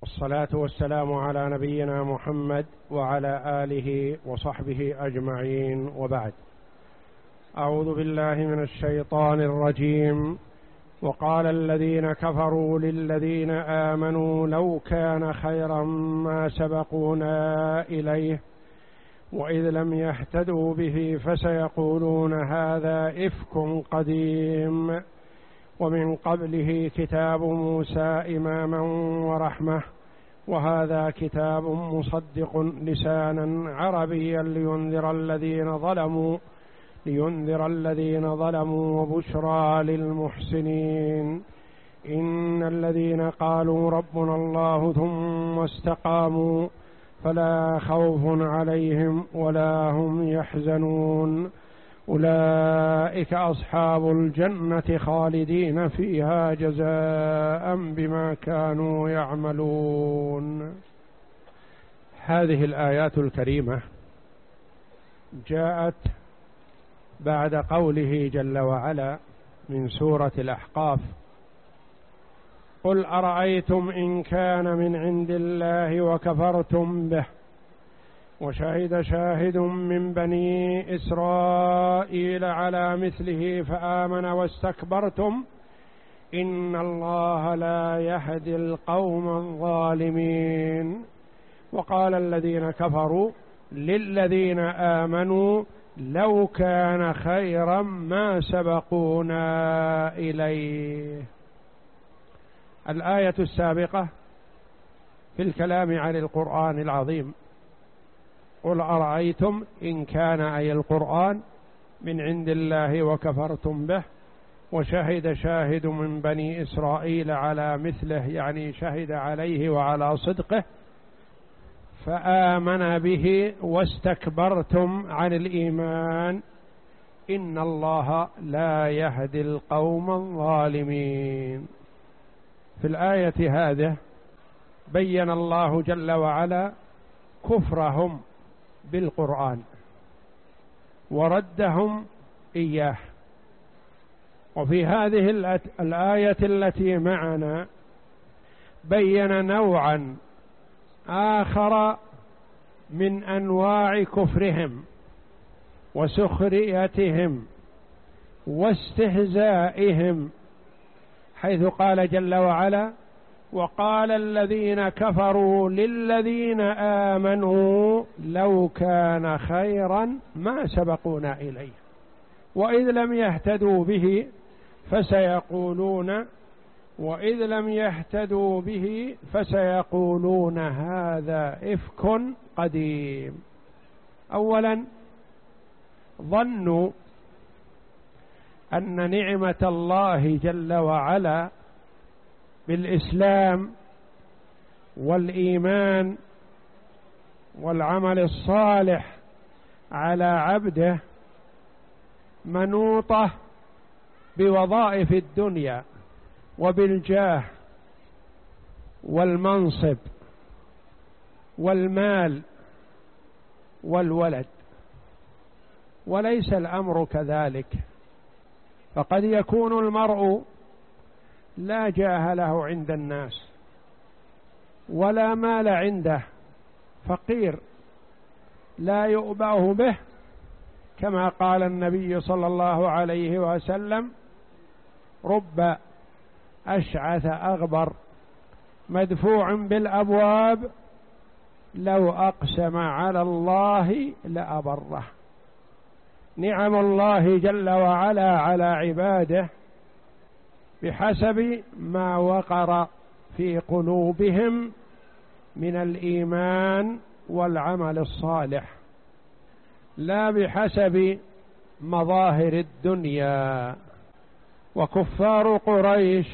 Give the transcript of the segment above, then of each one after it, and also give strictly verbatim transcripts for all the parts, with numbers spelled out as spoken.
والصلاة والسلام على نبينا محمد وعلى آله وصحبه أجمعين، وبعد. أعوذ بالله من الشيطان الرجيم. وقال الذين كفروا للذين آمنوا لو كان خيرا ما سبقونا إليه وإذ لم يهتدوا به فسيقولون هذا إفك قديم ومن قبله كتاب موسى إماما ورحمة وهذا كتاب مصدق لسانا عربيا لينذر الذين ظلموا لينذر الذين ظلموا وبشرى للمحسنين. إن الذين قالوا ربنا الله ثم استقاموا فلا خوف عليهم ولا هم يحزنون أولئك أصحاب الجنة خالدين فيها جزاء بما كانوا يعملون. هذه الآيات الكريمة جاءت بعد قوله جل وعلا من سورة الأحقاف: قل أرأيتم إن كان من عند الله وكفرتم به وشهد شاهد من بني إسرائيل على مثله فآمن واستكبرتم إن الله لا يهدي القوم الظالمين. وقال الذين كفروا للذين آمنوا لو كان خيرا ما سبقونا إليه. الآية السابقة في الكلام عن القرآن العظيم: قل أرأيتم إن كان أي القرآن من عند الله وكفرتم به وشهد شاهد من بني إسرائيل على مثله، يعني شهد عليه وعلى صدقه، فآمن به واستكبرتم عن الإيمان إن الله لا يهدي القوم الظالمين. في الآية هذه بين الله جل وعلا كفرهم بالقرآن وردهم إياه. وفي هذه الآية التي معنا بين نوعا آخر من أنواع كفرهم وسخريتهم واستهزائهم، حيث قال جل وعلا: وقال الذين كفروا للذين آمنوا لو كان خيرا ما سبقونا إليه وإذ لم يهتدوا به فسيقولون وإذ لم يهتدوا به فسيقولون هذا إفك قديم. أولا، ظنوا أن نعمة الله جل وعلا بالإسلام والإيمان والعمل الصالح على عبده منوطة بوظائف الدنيا وبالجاه والمنصب والمال والولد، وليس الأمر كذلك. فقد يكون المرء لا جاه له عند الناس ولا مال عنده، فقير لا يؤبأه به، كما قال النبي صلى الله عليه وسلم: رب أشعث أغبر مدفوع بالأبواب لو أقسم على الله لأبره. نعم الله جل وعلا على عباده بحسب ما وقر في قلوبهم من الإيمان والعمل الصالح، لا بحسب مظاهر الدنيا. وكفار قريش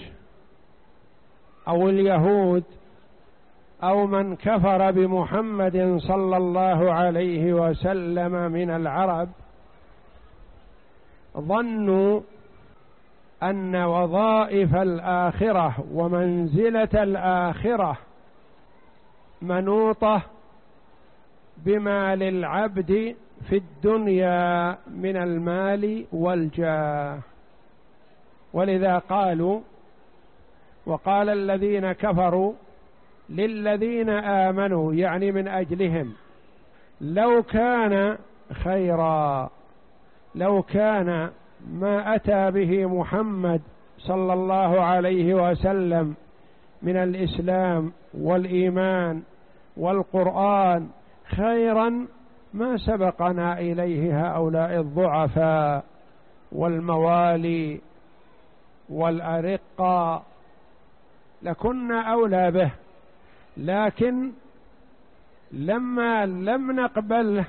أو اليهود أو من كفر بمحمد صلى الله عليه وسلم من العرب ظنوا أن وظائف الآخرة ومنزلة الآخرة منوطة بما للعبد في الدنيا من المال والجاه، ولذا قالوا: وقال الذين كفروا للذين آمنوا يعني من أجلهم، لو كان خيرا، لو كان ما أتى به محمد صلى الله عليه وسلم من الإسلام والإيمان والقرآن خيرا ما سبقنا إليه هؤلاء الضعفاء والموالي والأرقاء، لكنا أولى به، لكن لما لم نقبله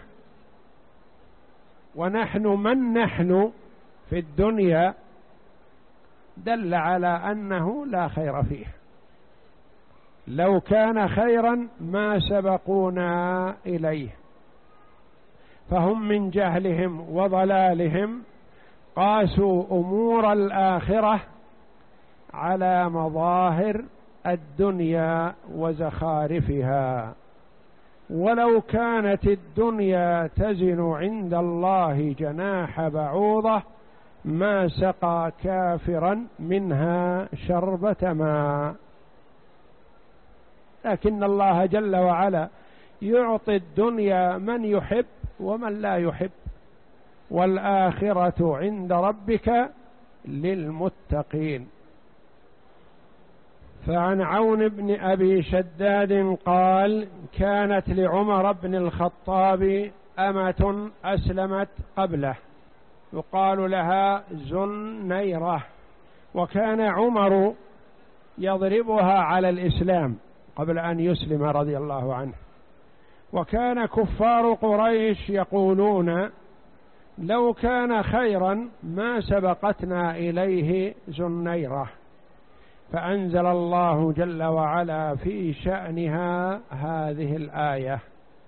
ونحن من نحن في الدنيا دل على أنه لا خير فيه. لو كان خيرا ما سبقونا إليه، فهم من جهلهم وضلالهم قاسوا أمور الآخرة على مظاهر الدنيا وزخارفها، ولو كانت الدنيا تزن عند الله جناح بعوضة ما سقى كافرا منها شربة ماء. لكن الله جل وعلا يعطي الدنيا من يحب ومن لا يحب، والآخرة عند ربك للمتقين. فعن عون بن أبي شداد قال: كانت لعمر بن الخطاب أمة أسلمت قبله يقال لها زنيرة، وكان عمر يضربها على الإسلام قبل أن يسلم رضي الله عنه، وكان كفار قريش يقولون: لو كان خيرا ما سبقتنا إليه زنيرة. فأنزل الله جل وعلا في شأنها هذه الآية: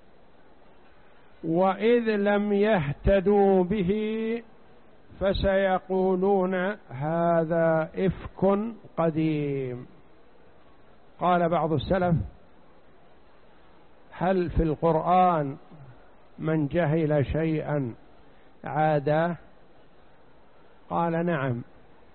وإذ لم يهتدوا به فسيقولون هذا إفك قديم. قال بعض السلف: هل في القرآن من جهل شيئا عاده؟ قال: نعم،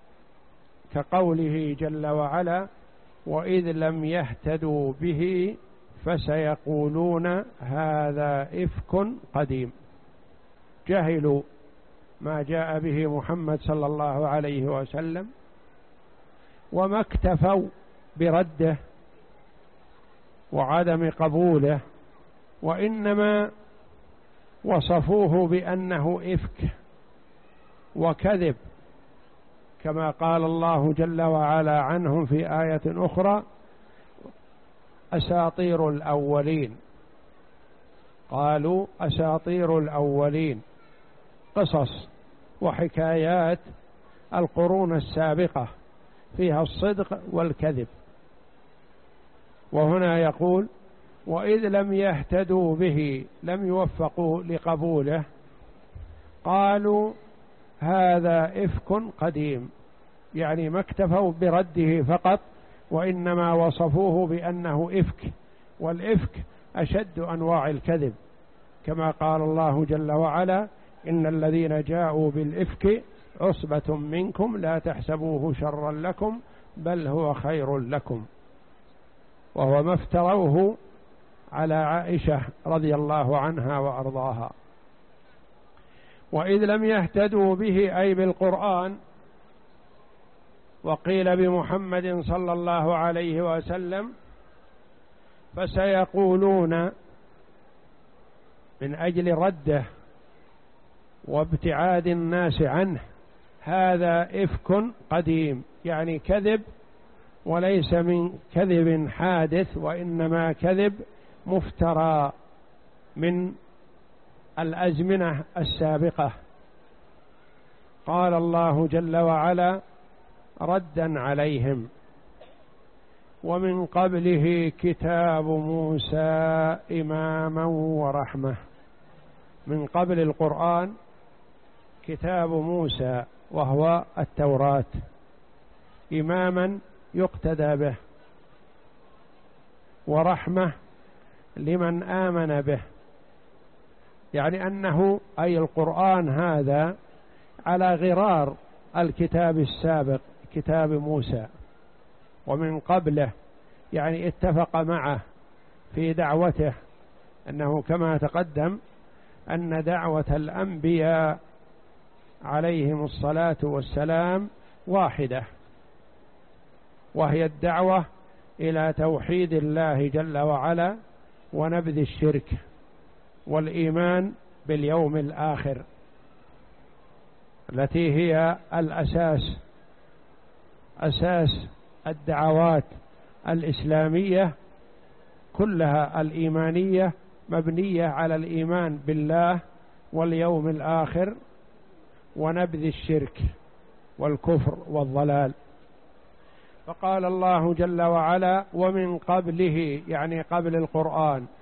كقوله جل وعلا: وإذ لم يهتدوا به فسيقولون هذا إفك قديم. جهلوا ما جاء به محمد صلى الله عليه وسلم، وما اكتفوا برده وعدم قبوله، وإنما وصفوه بأنه إفك وكذب، كما قال الله جل وعلا عنهم في آية أخرى: أساطير الأولين. قالوا أساطير الأولين، قصص وحكايات القرون السابقة فيها الصدق والكذب. وهنا يقول: وإذ لم يهتدوا به، لم يوفقوا لقبوله، قالوا هذا إفك قديم، يعني ما اكتفوا برده فقط، وإنما وصفوه بأنه إفك، والإفك أشد أنواع الكذب، كما قال الله جل وعلا: إن الذين جاءوا بالإفك عصبة منكم لا تحسبوه شرا لكم بل هو خير لكم. وهو ما افتروه على عائشة رضي الله عنها وأرضاها. وإذ لم يهتدوا به أي بالقرآن، وقيل بمحمد صلى الله عليه وسلم، فسيقولون من أجل رده وابتعاد الناس عنه: هذا إفك قديم، يعني كذب، وليس من كذب حادث، وإنما كذب مفترى من الأزمنة السابقة. قال الله جل وعلا ردا عليهم: ومن قبله كتاب موسى إماما ورحمة. من قبل القرآن كتاب موسى وهو التوراة، إماما يقتدى به، ورحمة لمن آمن به، يعني أنه أي القرآن هذا على غرار الكتاب السابق كتاب موسى. ومن قبله يعني اتفق معه في دعوته، أنه كما تقدم أن دعوة الأنبياء عليهم الصلاة والسلام واحدة، وهي الدعوة إلى توحيد الله جل وعلا ونبذ الشرك والإيمان باليوم الآخر، التي هي الأساس، أساس الدعوات الإسلامية كلها الإيمانية مبنية على الإيمان بالله واليوم الآخر ونبذ الشرك والكفر والضلال. فقال الله جل وعلا: ومن قبله، يعني قبل القرآن،